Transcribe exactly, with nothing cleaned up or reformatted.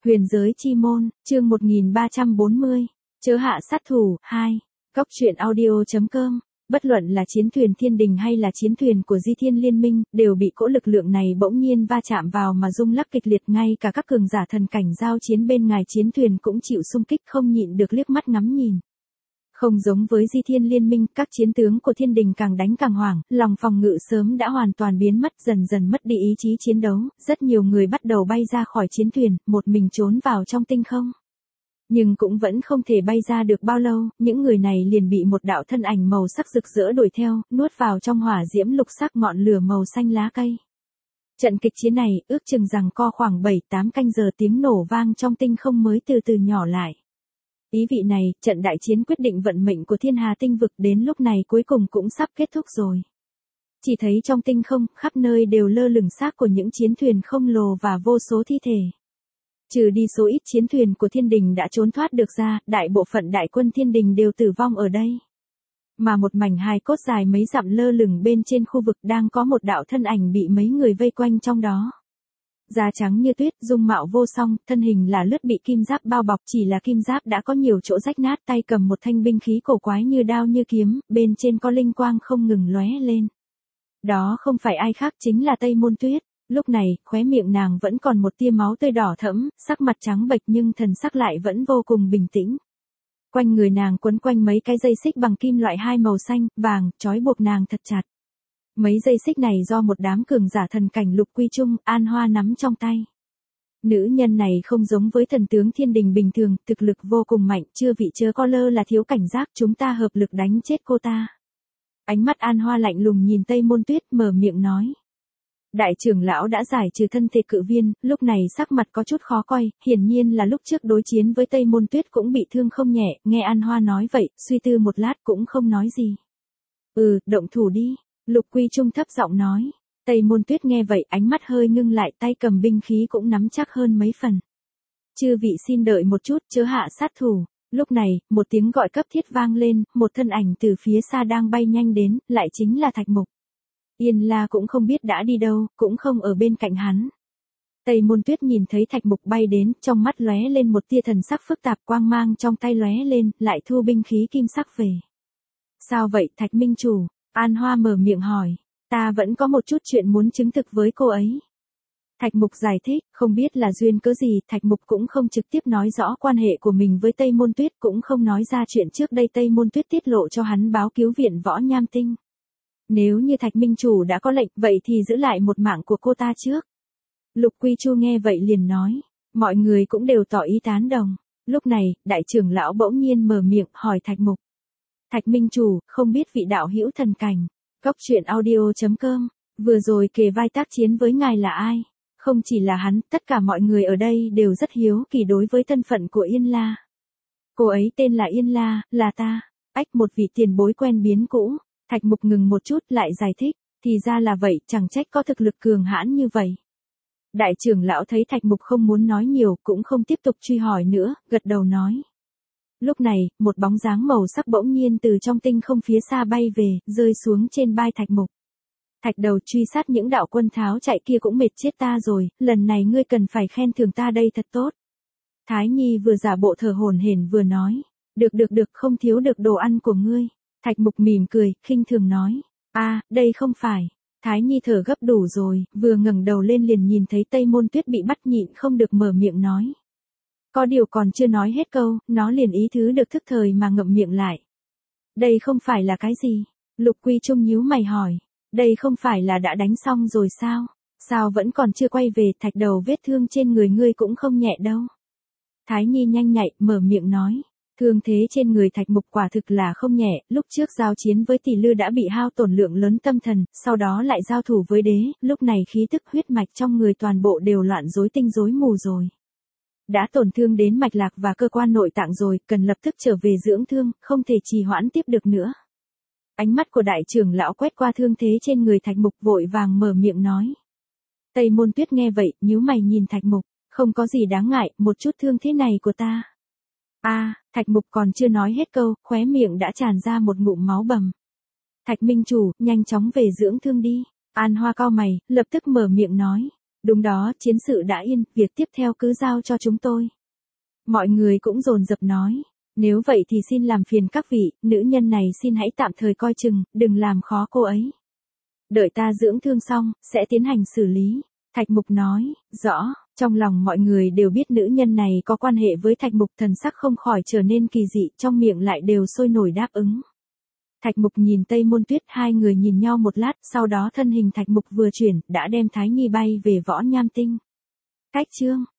Huyền giới chi môn, chương một nghìn ba trăm bốn mươi, chớ hạ sát thủ, hai, Cóc truyện audio.com, bất luận là chiến thuyền thiên đình hay là chiến thuyền của Di Thiên Liên Minh, đều bị cỗ lực lượng này bỗng nhiên va chạm vào mà rung lắc kịch liệt, ngay cả các cường giả thần cảnh giao chiến bên ngài chiến thuyền cũng chịu xung kích không nhịn được liếc mắt ngắm nhìn. Không giống với Di Thiên Liên Minh, các chiến tướng của thiên đình càng đánh càng hoảng, lòng phòng ngự sớm đã hoàn toàn biến mất, dần dần mất đi ý chí chiến đấu, rất nhiều người bắt đầu bay ra khỏi chiến thuyền, một mình trốn vào trong tinh không. Nhưng cũng vẫn không thể bay ra được bao lâu, những người này liền bị một đạo thân ảnh màu sắc rực rỡ đuổi theo, nuốt vào trong hỏa diễm lục sắc ngọn lửa màu xanh lá cây. Trận kịch chiến này, ước chừng rằng co khoảng bảy tám canh giờ, tiếng nổ vang trong tinh không mới từ từ nhỏ lại. Ý vị này, trận đại chiến quyết định vận mệnh của thiên hà tinh vực đến lúc này cuối cùng cũng sắp kết thúc rồi. Chỉ thấy trong tinh không, khắp nơi đều lơ lửng xác của những chiến thuyền khổng lồ và vô số thi thể. Trừ đi số ít chiến thuyền của thiên đình đã trốn thoát được ra, đại bộ phận đại quân thiên đình đều tử vong ở đây. Mà một mảnh hài cốt dài mấy dặm lơ lửng bên trên khu vực, đang có một đạo thân ảnh bị mấy người vây quanh trong đó. Da trắng như tuyết, dung mạo vô song, thân hình là lướt bị kim giáp bao bọc, chỉ là kim giáp đã có nhiều chỗ rách nát, tay cầm một thanh binh khí cổ quái như đao như kiếm, bên trên có linh quang không ngừng lóe lên. Đó không phải ai khác, chính là Tây Môn Tuyết. Lúc này, khóe miệng nàng vẫn còn một tia máu tươi đỏ thẫm, sắc mặt trắng bệch nhưng thần sắc lại vẫn vô cùng bình tĩnh. Quanh người nàng quấn quanh mấy cái dây xích bằng kim loại hai màu xanh, vàng, trói buộc nàng thật chặt. Mấy dây xích này do một đám cường giả thần cảnh Lục Quy Trung, An Hoa nắm trong tay. Nữ nhân này không giống với thần tướng thiên đình bình thường, thực lực vô cùng mạnh, chưa vị chớ có lơ là thiếu cảnh giác, chúng ta hợp lực đánh chết cô ta. Ánh mắt An Hoa lạnh lùng nhìn Tây Môn Tuyết, mở miệng nói. Đại trưởng lão đã giải trừ thân thể cự viên, lúc này sắc mặt có chút khó coi, hiển nhiên là lúc trước đối chiến với Tây Môn Tuyết cũng bị thương không nhẹ, nghe An Hoa nói vậy, suy tư một lát cũng không nói gì. Ừ, động thủ đi. Lục Quy Trung thấp giọng nói. Tây Môn Tuyết nghe vậy, ánh mắt hơi ngưng lại, tay cầm binh khí cũng nắm chắc hơn mấy phần. Chư vị xin đợi một chút, chớ hạ sát thủ. Lúc này, một tiếng gọi cấp thiết vang lên, một thân ảnh từ phía xa đang bay nhanh đến, lại chính là Thạch Mục. Yên La cũng không biết đã đi đâu, cũng không ở bên cạnh hắn. Tây Môn Tuyết nhìn thấy Thạch Mục bay đến, trong mắt lóe lên một tia thần sắc phức tạp, quang mang trong tay lóe lên, lại thu binh khí kim sắc về. Sao vậy Thạch Minh Chủ? An Hoa mở miệng hỏi. Ta vẫn có một chút chuyện muốn chứng thực với cô ấy. Thạch Mục giải thích, không biết là duyên cớ gì, Thạch Mục cũng không trực tiếp nói rõ quan hệ của mình với Tây Môn Tuyết, cũng không nói ra chuyện trước đây Tây Môn Tuyết tiết lộ cho hắn báo cứu viện Võ Nham Tinh. Nếu như Thạch Minh Chủ đã có lệnh, vậy thì giữ lại một mạng của cô ta trước. Lục Quy Chu nghe vậy liền nói. Mọi người cũng đều tỏ ý tán đồng. Lúc này, đại trưởng lão bỗng nhiên mở miệng, hỏi Thạch Mục. Thạch Minh Chủ, không biết vị đạo hữu thần cảnh, Cóc truyện audio.com, vừa rồi kề vai tác chiến với ngài là ai? Không chỉ là hắn, tất cả mọi người ở đây đều rất hiếu kỳ đối với thân phận của Yên La. Cô ấy tên là Yên La, là ta. Ách, một vị tiền bối quen biến cũ. Thạch Mục ngừng một chút lại giải thích, thì ra là vậy, chẳng trách có thực lực cường hãn như vậy. Đại trưởng lão thấy Thạch Mục không muốn nói nhiều, cũng không tiếp tục truy hỏi nữa, gật đầu nói. Lúc này, một bóng dáng màu sắc bỗng nhiên từ trong tinh không phía xa bay về, rơi xuống trên vai Thạch Mục. Thạch đầu, truy sát những đạo quân tháo chạy kia cũng mệt chết ta rồi, lần này ngươi cần phải khen thưởng ta đây thật tốt. Thái Nhi vừa giả bộ thở hổn hển vừa nói. Được được được, không thiếu được đồ ăn của ngươi. Thạch Mục mỉm cười, khinh thường nói. A, à, đây không phải. Thái Nhi thở gấp đủ rồi, vừa ngẩng đầu lên liền nhìn thấy Tây Môn Tuyết bị bắt, nhịn không được mở miệng nói. Có điều còn chưa nói hết câu, nó liền ý thứ được thức thời mà ngậm miệng lại. Đây không phải là cái gì? Lục Quy Trung nhíu mày hỏi. Đây không phải là đã đánh xong rồi sao? Sao vẫn còn chưa quay về? Thạch đầu, vết thương trên người ngươi cũng không nhẹ đâu. Thái Nhi nhanh nhạy, mở miệng nói. Thương thế trên người Thạch Mục quả thực là không nhẹ, lúc trước giao chiến với Tỷ Lư đã bị hao tổn lượng lớn tâm thần, sau đó lại giao thủ với đế, lúc này khí tức huyết mạch trong người toàn bộ đều loạn rối tinh rối mù rồi. Đã tổn thương đến mạch lạc và cơ quan nội tạng rồi, cần lập tức trở về dưỡng thương, không thể trì hoãn tiếp được nữa. Ánh mắt của đại trưởng lão quét qua thương thế trên người Thạch Mục, vội vàng mở miệng nói. Tây Môn Tuyết nghe vậy, nhíu mày nhìn Thạch Mục, không có gì đáng ngại, một chút thương thế này của ta. A, à, Thạch Mục còn chưa nói hết câu, khóe miệng đã tràn ra một ngụm máu bầm. Thạch Minh Chủ, nhanh chóng về dưỡng thương đi. An Hoa cau mày, lập tức mở miệng nói. Đúng đó, chiến sự đã yên, việc tiếp theo cứ giao cho chúng tôi. Mọi người cũng dồn dập nói. Nếu vậy thì xin làm phiền các vị, nữ nhân này xin hãy tạm thời coi chừng, đừng làm khó cô ấy. Đợi ta dưỡng thương xong, sẽ tiến hành xử lý. Thạch Mục nói, rõ, trong lòng mọi người đều biết nữ nhân này có quan hệ với Thạch Mục, thần sắc không khỏi trở nên kỳ dị, trong miệng lại đều sôi nổi đáp ứng. Thạch Mục nhìn Tây Môn Tuyết, hai người nhìn nhau một lát, sau đó thân hình Thạch Mục vừa chuyển, đã đem Thái Nhi bay về Võ Nham Tinh. Cách chương